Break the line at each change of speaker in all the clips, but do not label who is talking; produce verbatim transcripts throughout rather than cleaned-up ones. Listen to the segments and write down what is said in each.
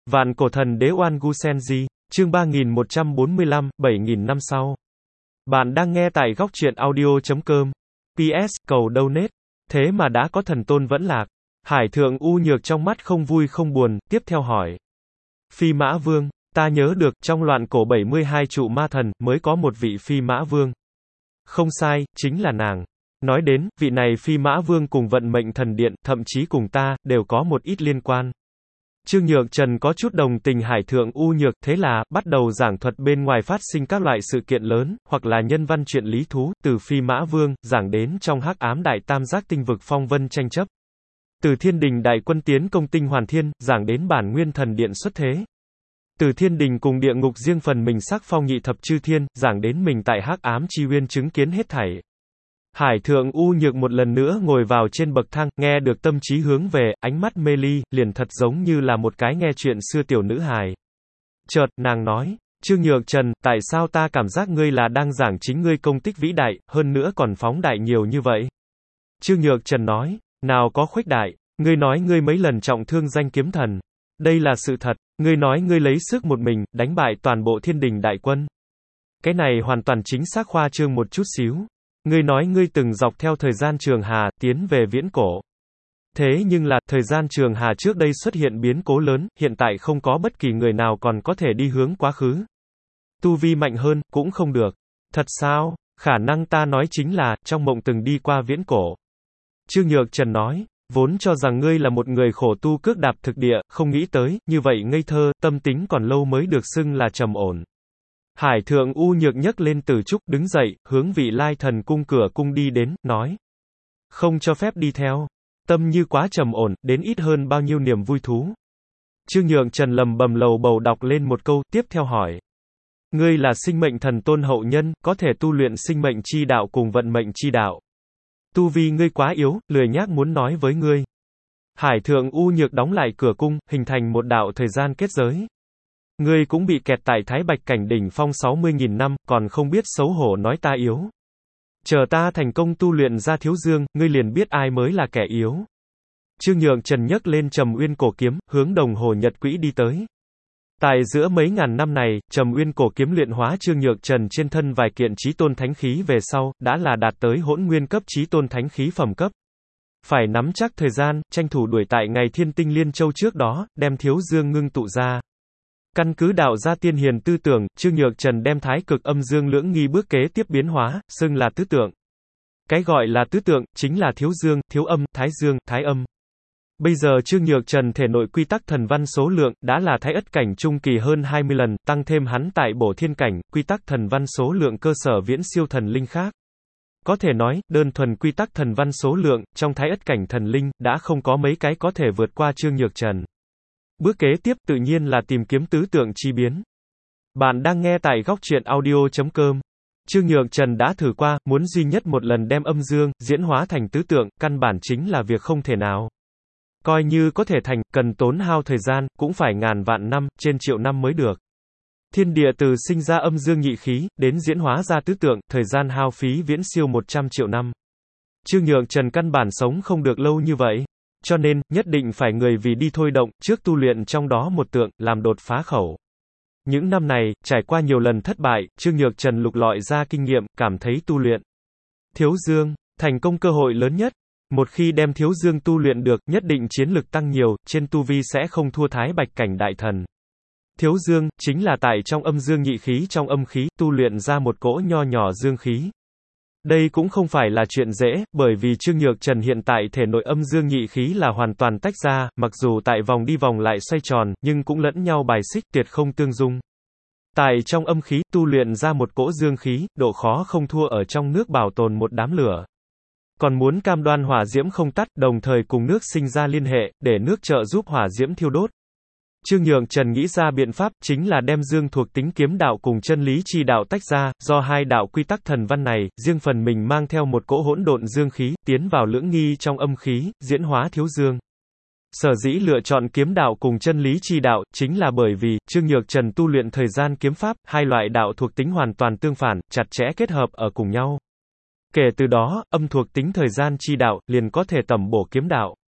Vạn cổ thần đế Oan Gu Senji, chương ba nghìn một trăm bốn mươi lăm, bảy nghìn năm sau. Bạn đang nghe tại góc truyện audio chấm com. pê ét, cầu donate. Thế mà đã có thần tôn vẫn lạc. Hải thượng U Nhược trong mắt không vui không buồn, tiếp theo hỏi. Phi Mã Vương, ta nhớ được, trong loạn cổ bảy mươi hai trụ ma thần, mới có một vị Phi Mã Vương. Không sai, chính là nàng. Nói đến, vị này Phi Mã Vương cùng vận mệnh thần điện, thậm chí cùng ta, đều có một ít liên quan. Trương Nhược Trần có chút đồng tình Hải thượng U Nhược, thế là, bắt đầu giảng thuật bên ngoài phát sinh các loại sự kiện lớn, hoặc là nhân văn chuyện lý thú, từ Phi Mã Vương, giảng đến trong hắc ám đại tam giác tinh vực phong vân tranh chấp. Từ thiên đình đại quân tiến công tinh hoàn thiên, giảng đến bản nguyên thần điện xuất thế. Từ thiên đình cùng địa ngục riêng phần mình sắc phong nhị thập chư thiên, giảng đến mình tại hắc ám chi uyên chứng kiến hết thảy. Hải thượng U Nhược một lần nữa ngồi vào trên bậc thang, nghe được tâm trí hướng về, ánh mắt mê ly, liền thật giống như là một cái nghe chuyện xưa tiểu nữ hài. Chợt, nàng nói, Trương Nhược Trần, tại sao ta cảm giác ngươi là đang giảng chính ngươi công tích vĩ đại, hơn nữa còn phóng đại nhiều như vậy? Trương Nhược Trần nói, nào có khuếch đại, ngươi nói ngươi mấy lần trọng thương danh kiếm thần. Đây là sự thật, ngươi nói ngươi lấy sức một mình, đánh bại toàn bộ thiên đình đại quân. Cái này hoàn toàn chính xác khoa trương một chút xíu. Ngươi nói ngươi từng dọc theo thời gian trường hà, tiến về viễn cổ. Thế nhưng là, thời gian trường hà trước đây xuất hiện biến cố lớn, hiện tại không có bất kỳ người nào còn có thể đi hướng quá khứ. Tu vi mạnh hơn, cũng không được. Thật sao? Khả năng ta nói chính là, trong mộng từng đi qua viễn cổ. Trương Nhược Trần nói, vốn cho rằng ngươi là một người khổ tu cước đạp thực địa, không nghĩ tới, như vậy ngây thơ, tâm tính còn lâu mới được xưng là trầm ổn. Hải thượng U Nhược nhấc lên từ trúc, đứng dậy, hướng vị lai thần cung cửa cung đi đến, nói. Không cho phép đi theo. Tâm như quá trầm ổn, đến ít hơn bao nhiêu niềm vui thú. Trương Nhược Trần lầm bầm lầu bầu đọc lên một câu, tiếp theo hỏi. Ngươi là sinh mệnh thần tôn hậu nhân, có thể tu luyện sinh mệnh chi đạo cùng vận mệnh chi đạo. Tu vi ngươi quá yếu, lười nhác muốn nói với ngươi. Hải thượng U Nhược đóng lại cửa cung, hình thành một đạo thời gian kết giới. Ngươi cũng bị kẹt tại Thái Bạch cảnh đỉnh phong sáu mươi nghìn năm, còn không biết xấu hổ nói ta yếu. Chờ ta thành công tu luyện ra Thiếu Dương, ngươi liền biết ai mới là kẻ yếu. Trương Nhược Trần nhấc lên Trầm Uyên cổ kiếm, hướng đồng hồ nhật quỹ đi tới. Tại giữa mấy ngàn năm này, Trầm Uyên cổ kiếm luyện hóa Trương Nhược Trần trên thân vài kiện chí tôn thánh khí về sau, đã là đạt tới hỗn nguyên cấp chí tôn thánh khí phẩm cấp. Phải nắm chắc thời gian, tranh thủ đuổi tại ngày Thiên Tinh Liên Châu trước đó, đem Thiếu Dương ngưng tụ ra. Căn cứ đạo gia tiên hiền tư tưởng, Trương Nhược Trần đem thái cực âm dương lưỡng nghi bước kế tiếp biến hóa, xưng là tứ tượng. Cái gọi là tứ tượng, chính là thiếu dương, thiếu âm, thái dương, thái âm. Bây giờ Trương Nhược Trần thể nội quy tắc thần văn số lượng, đã là thái ất cảnh trung kỳ hơn hai mươi lần, tăng thêm hắn tại bổ thiên cảnh, quy tắc thần văn số lượng cơ sở viễn siêu thần linh khác. Có thể nói, đơn thuần quy tắc thần văn số lượng, trong thái ất cảnh thần linh, đã không có mấy cái có thể vượt qua Trương Nhược Trần. Bước kế tiếp tự nhiên là tìm kiếm tứ tượng chi biến. Bạn đang nghe tại góc truyện audio chấm com. Trương Nhược Trần đã thử qua, muốn duy nhất một lần đem âm dương, diễn hóa thành tứ tượng, căn bản chính là việc không thể nào. Coi như có thể thành, cần tốn hao thời gian, cũng phải ngàn vạn năm, trên triệu năm mới được. Thiên địa từ sinh ra âm dương nhị khí, đến diễn hóa ra tứ tượng, thời gian hao phí viễn siêu một trăm triệu năm. Trương Nhược Trần căn bản sống không được lâu như vậy. Cho nên, nhất định phải người vì đi thôi động, trước tu luyện trong đó một tượng, làm đột phá khẩu. Những năm này, trải qua nhiều lần thất bại, Trương Nhược Trần lục lọi ra kinh nghiệm, cảm thấy tu luyện Thiếu Dương, thành công cơ hội lớn nhất. Một khi đem Thiếu Dương tu luyện được, nhất định chiến lực tăng nhiều, trên tu vi sẽ không thua Thái Bạch cảnh đại thần. Thiếu Dương, chính là tại trong âm dương nhị khí trong âm khí, tu luyện ra một cỗ nho nhỏ dương khí. Đây cũng không phải là chuyện dễ, bởi vì Trương Nhược Trần hiện tại thể nội âm dương nhị khí là hoàn toàn tách ra, mặc dù tại vòng đi vòng lại xoay tròn, nhưng cũng lẫn nhau bài xích, tuyệt không tương dung. Tại trong âm khí, tu luyện ra một cỗ dương khí, độ khó không thua ở trong nước bảo tồn một đám lửa. Còn muốn cam đoan hỏa diễm không tắt, đồng thời cùng nước sinh ra liên hệ, để nước trợ giúp hỏa diễm thiêu đốt. Trương Nhược Trần nghĩ ra biện pháp, chính là đem dương thuộc tính kiếm đạo cùng chân lý chi đạo tách ra, do hai đạo quy tắc thần văn này, riêng phần mình mang theo một cỗ hỗn độn dương khí, tiến vào lưỡng nghi trong âm khí, diễn hóa thiếu dương. Sở dĩ lựa chọn kiếm đạo cùng chân lý chi đạo, chính là bởi vì, Trương Nhược Trần tu luyện thời gian kiếm pháp, hai loại đạo thuộc tính hoàn toàn tương phản, chặt chẽ kết hợp ở cùng nhau. Kể từ đó, âm thuộc tính thời gian chi đạo, liền có thể tẩm bổ kiếm đạo.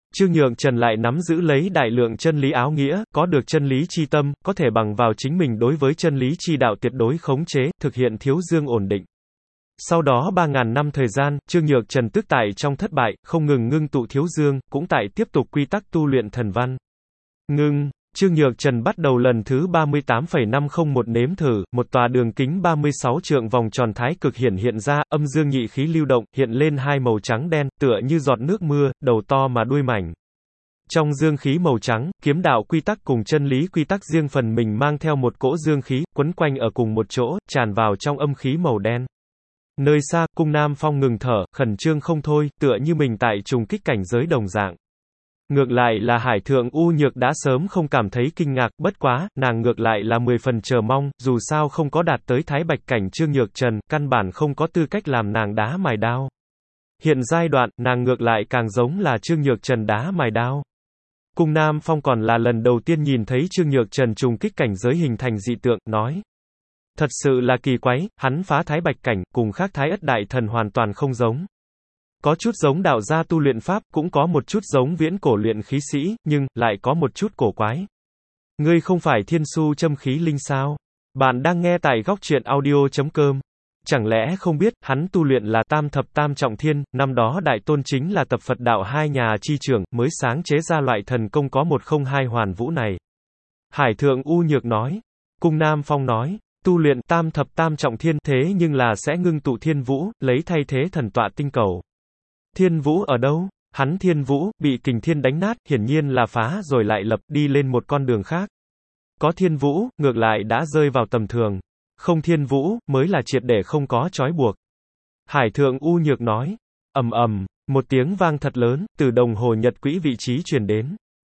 Trương Nhược Trần lại nắm giữ lấy đại lượng chân lý áo nghĩa, có được chân lý chi tâm, có thể bằng vào chính mình đối với chân lý chi đạo tuyệt đối khống chế, thực hiện thiếu dương ổn định. Sau đó ba ngàn năm thời gian, Trương Nhược Trần tức tại trong thất bại, không ngừng ngưng tụ thiếu dương, cũng tại tiếp tục quy tắc tu luyện thần văn. Ngưng, Trương Nhược Trần bắt đầu lần thứ ba mươi tám phẩy năm không một nếm thử, một tòa đường kính ba mươi sáu trượng vòng tròn thái cực hiển hiện ra, âm dương nhị khí lưu động, hiện lên hai màu trắng đen, tựa như giọt nước mưa, đầu to mà đuôi mảnh. Trong dương khí màu trắng, kiếm đạo quy tắc cùng chân lý quy tắc riêng phần mình mang theo một cỗ dương khí, quấn quanh ở cùng một chỗ, tràn vào trong âm khí màu đen. Nơi xa, Cung Nam Phong ngừng thở, khẩn trương không thôi, tựa như mình tại trùng kích cảnh giới đồng dạng. Ngược lại là Hải Thượng U Nhược đã sớm không cảm thấy kinh ngạc, bất quá, nàng ngược lại là mười phần chờ mong, dù sao không có đạt tới thái bạch cảnh Trương Nhược Trần, căn bản không có tư cách làm nàng đá mài đao. Hiện giai đoạn, nàng ngược lại càng giống là Trương Nhược Trần đá mài đao. Cung Nam Phong còn là lần đầu tiên nhìn thấy Trương Nhược Trần trùng kích cảnh giới hình thành dị tượng, nói. Thật sự là kỳ quái, hắn phá thái bạch cảnh, cùng khác thái ất đại thần hoàn toàn không giống. Có chút giống đạo gia tu luyện pháp, cũng có một chút giống viễn cổ luyện khí sĩ, nhưng, lại có một chút cổ quái. Ngươi không phải thiên su châm khí linh sao? Bạn đang nghe tại góc truyện audio chấm com. Chẳng lẽ không biết, hắn tu luyện là tam thập tam trọng thiên, năm đó đại tôn chính là tập Phật đạo hai nhà chi trưởng, mới sáng chế ra loại thần công có một không hai hoàn vũ này. Hải Thượng U Nhược nói. Cung Nam Phong nói. Tu luyện tam thập tam trọng thiên thế nhưng là sẽ ngưng tụ thiên vũ, lấy thay thế thần tọa tinh cầu. Thiên vũ ở đâu? Hắn thiên vũ, bị kình thiên đánh nát, hiển nhiên là phá rồi lại lập, đi lên một con đường khác. Có thiên vũ, ngược lại đã rơi vào tầm thường. Không thiên vũ, mới là triệt để không có trói buộc. Hải Thượng U Nhược nói. Ầm ầm, một tiếng vang thật lớn, từ đồng hồ nhật quỹ vị trí truyền đến.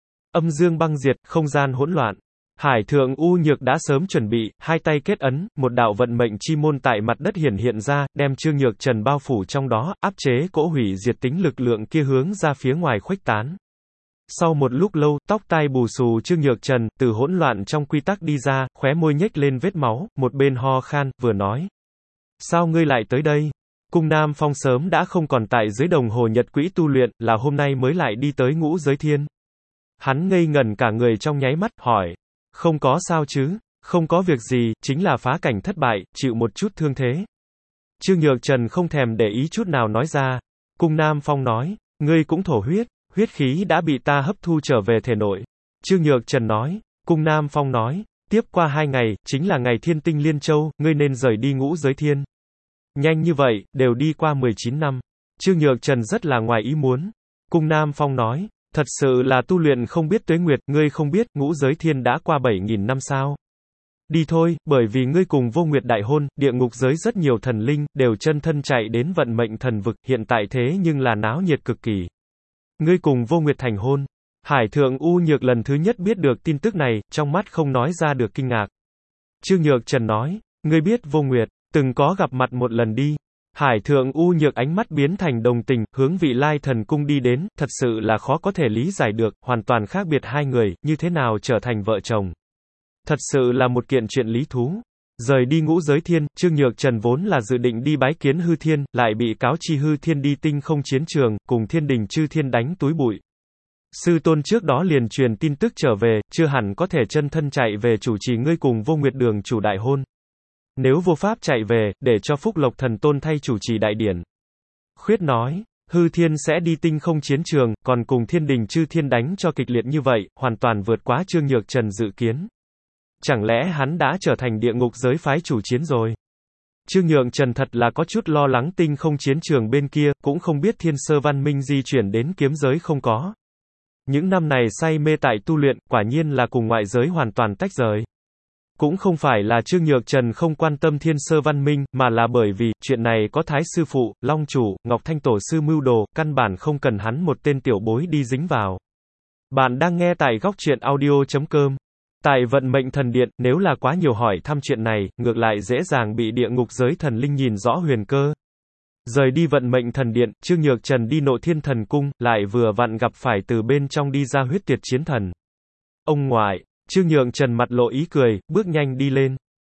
Âm dương băng diệt, không gian hỗn loạn. Hải Thượng U Nhược đã sớm chuẩn bị, hai tay kết ấn, một đạo vận mệnh chi môn tại mặt đất hiển hiện ra, đem Trương Nhược Trần bao phủ trong đó, áp chế cỗ hủy diệt tính lực lượng kia hướng ra phía ngoài khuếch tán. Sau một lúc lâu, tóc tai bù xù Trương Nhược Trần, từ hỗn loạn trong quy tắc đi ra, khóe môi nhếch lên vết máu, một bên ho khan, vừa nói. Sao ngươi lại tới đây? Cung Nam Phong sớm đã không còn tại dưới đồng hồ nhật quỹ tu luyện, là hôm nay mới lại đi tới ngũ giới thiên. Hắn ngây ngẩn cả người trong nháy mắt, hỏi. Không có sao chứ, không có việc gì, chính là phá cảnh thất bại, chịu một chút thương thế. Trương Nhược Trần không thèm để ý chút nào nói ra. Cung Nam Phong nói, ngươi cũng thổ huyết, huyết khí đã bị ta hấp thu trở về thể nội. Trương Nhược Trần nói, Cung Nam Phong nói, tiếp qua hai ngày, chính là ngày thiên tinh liên châu, ngươi nên rời đi ngũ giới thiên. Nhanh như vậy, đều đi qua mười chín năm. Trương Nhược Trần rất là ngoài ý muốn. Cung Nam Phong nói, thật sự là tu luyện không biết tuế nguyệt, ngươi không biết, ngũ giới thiên đã qua bảy nghìn năm sao. Đi thôi, bởi vì ngươi cùng Vô Nguyệt đại hôn, địa ngục giới rất nhiều thần linh, đều chân thân chạy đến vận mệnh thần vực, hiện tại thế nhưng là náo nhiệt cực kỳ. Ngươi cùng Vô Nguyệt thành hôn. Hải Thượng U Nhược lần thứ nhất biết được tin tức này, trong mắt không nói ra được kinh ngạc. Trương Nhược Trần nói, ngươi biết Vô Nguyệt, từng có gặp mặt một lần đi. Hải Thượng U Nhược ánh mắt biến thành đồng tình, hướng Vị Lai Thần Cung đi đến, thật sự là khó có thể lý giải được, hoàn toàn khác biệt hai người, như thế nào trở thành vợ chồng. Thật sự là một kiện chuyện lý thú. Rời đi ngũ giới thiên, Trương Nhược Trần vốn là dự định đi bái kiến Hư Thiên, lại bị cáo chi Hư Thiên đi tinh không chiến trường, cùng Thiên Đình Chư Thiên đánh túi bụi. Sư tôn trước đó liền truyền tin tức trở về, chưa hẳn có thể chân thân chạy về chủ trì ngươi cùng Vô Nguyệt đường chủ đại hôn. Nếu vô pháp chạy về, để cho Phúc Lộc Thần Tôn thay chủ trì đại điển. Khuyết nói, Hư Thiên sẽ đi tinh không chiến trường, còn cùng Thiên Đình Chư Thiên đánh cho kịch liệt như vậy, hoàn toàn vượt quá Trương Nhược Trần dự kiến. Chẳng lẽ hắn đã trở thành địa ngục giới phái chủ chiến rồi? Trương Nhược Trần thật là có chút lo lắng tinh không chiến trường bên kia, cũng không biết thiên sơ văn minh di chuyển đến kiếm giới không có. Những năm này say mê tại tu luyện, quả nhiên là cùng ngoại giới hoàn toàn tách rời. Cũng không phải là Trương Nhược Trần không quan tâm thiên sơ văn minh, mà là bởi vì, chuyện này có Thái Sư Phụ, Long Chủ, Ngọc Thanh Tổ Sư mưu đồ, căn bản không cần hắn một tên tiểu bối đi dính vào. Bạn đang nghe tại góc truyện audio chấm com. Tại vận mệnh thần điện, nếu là quá nhiều hỏi thăm chuyện này, ngược lại dễ dàng bị địa ngục giới thần linh nhìn rõ huyền cơ. Rời đi vận mệnh thần điện, Trương Nhược Trần đi Nộ Thiên Thần Cung, lại vừa vặn gặp phải từ bên trong đi ra huyết tiệt chiến thần. Ông ngoại, Trương Nhược Trần mặt lộ ý cười, bước nhanh đi lên.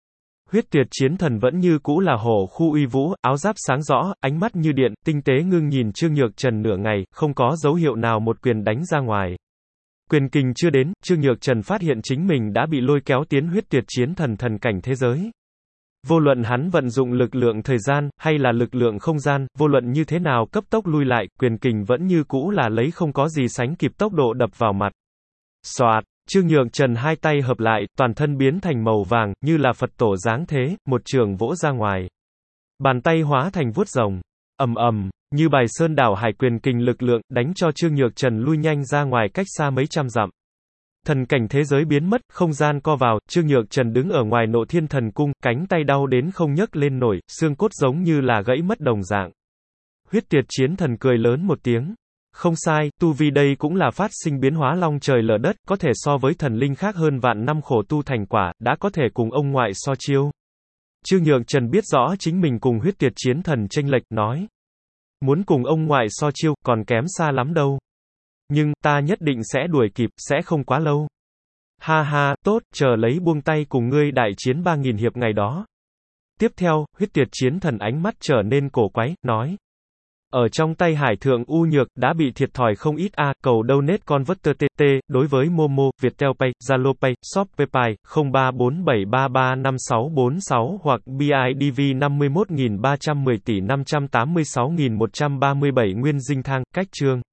Huyết Tuyệt Chiến Thần vẫn như cũ là hổ khu uy vũ, áo giáp sáng rõ, ánh mắt như điện, tinh tế ngưng nhìn Trương Nhược Trần nửa ngày, không có dấu hiệu nào một quyền đánh ra ngoài. Quyền kình chưa đến, Trương Nhược Trần phát hiện chính mình đã bị lôi kéo tiến Huyết Tuyệt Chiến Thần thần cảnh thế giới. Vô luận hắn vận dụng lực lượng thời gian, hay là lực lượng không gian, vô luận như thế nào cấp tốc lui lại, quyền kình vẫn như cũ là lấy không có gì sánh kịp tốc độ đập vào mặt. Soạt, Trương Nhược Trần hai tay hợp lại, toàn thân biến thành màu vàng, như là Phật tổ dáng thế, một trường vỗ ra ngoài. Bàn tay hóa thành vuốt rồng. Ầm ầm, như bài sơn đảo hải, quyền kình lực lượng, đánh cho Trương Nhược Trần lui nhanh ra ngoài cách xa mấy trăm dặm. Thần cảnh thế giới biến mất, không gian co vào, Trương Nhược Trần đứng ở ngoài Nộ Thiên Thần Cung, cánh tay đau đến không nhấc lên nổi, xương cốt giống như là gãy mất đồng dạng. Huyết Tuyệt Chiến Thần cười lớn một tiếng. Không sai, tu vi đây cũng là phát sinh biến hóa long trời lở đất, có thể so với thần linh khác hơn vạn năm khổ tu thành quả, đã có thể cùng ông ngoại so chiêu. Trương Nhược Trần biết rõ chính mình cùng Huyết Tuyệt Chiến Thần chênh lệch, nói. Muốn cùng ông ngoại so chiêu, còn kém xa lắm đâu. Nhưng, ta nhất định sẽ đuổi kịp, sẽ không quá lâu. Ha ha, tốt, chờ lấy buông tay cùng ngươi đại chiến ba nghìn hiệp ngày đó. Tiếp theo, Huyết Tuyệt Chiến Thần ánh mắt trở nên cổ quái, nói. Ở trong tay Hải Thượng U Nhược, đã bị thiệt thòi không ít a, cầu donate converter tê tê, đối với Momo, Viettel Pay, Zalo Pay, Shopee Pay, không ba bốn bảy ba ba năm sáu bốn sáu hoặc bê i đê vê năm mươi mốt nghìn ba trăm mười tỷ năm trăm tám mươi sáu nghìn một trăm ba mươi bảy Nguyên Dinh Thang, cách chương.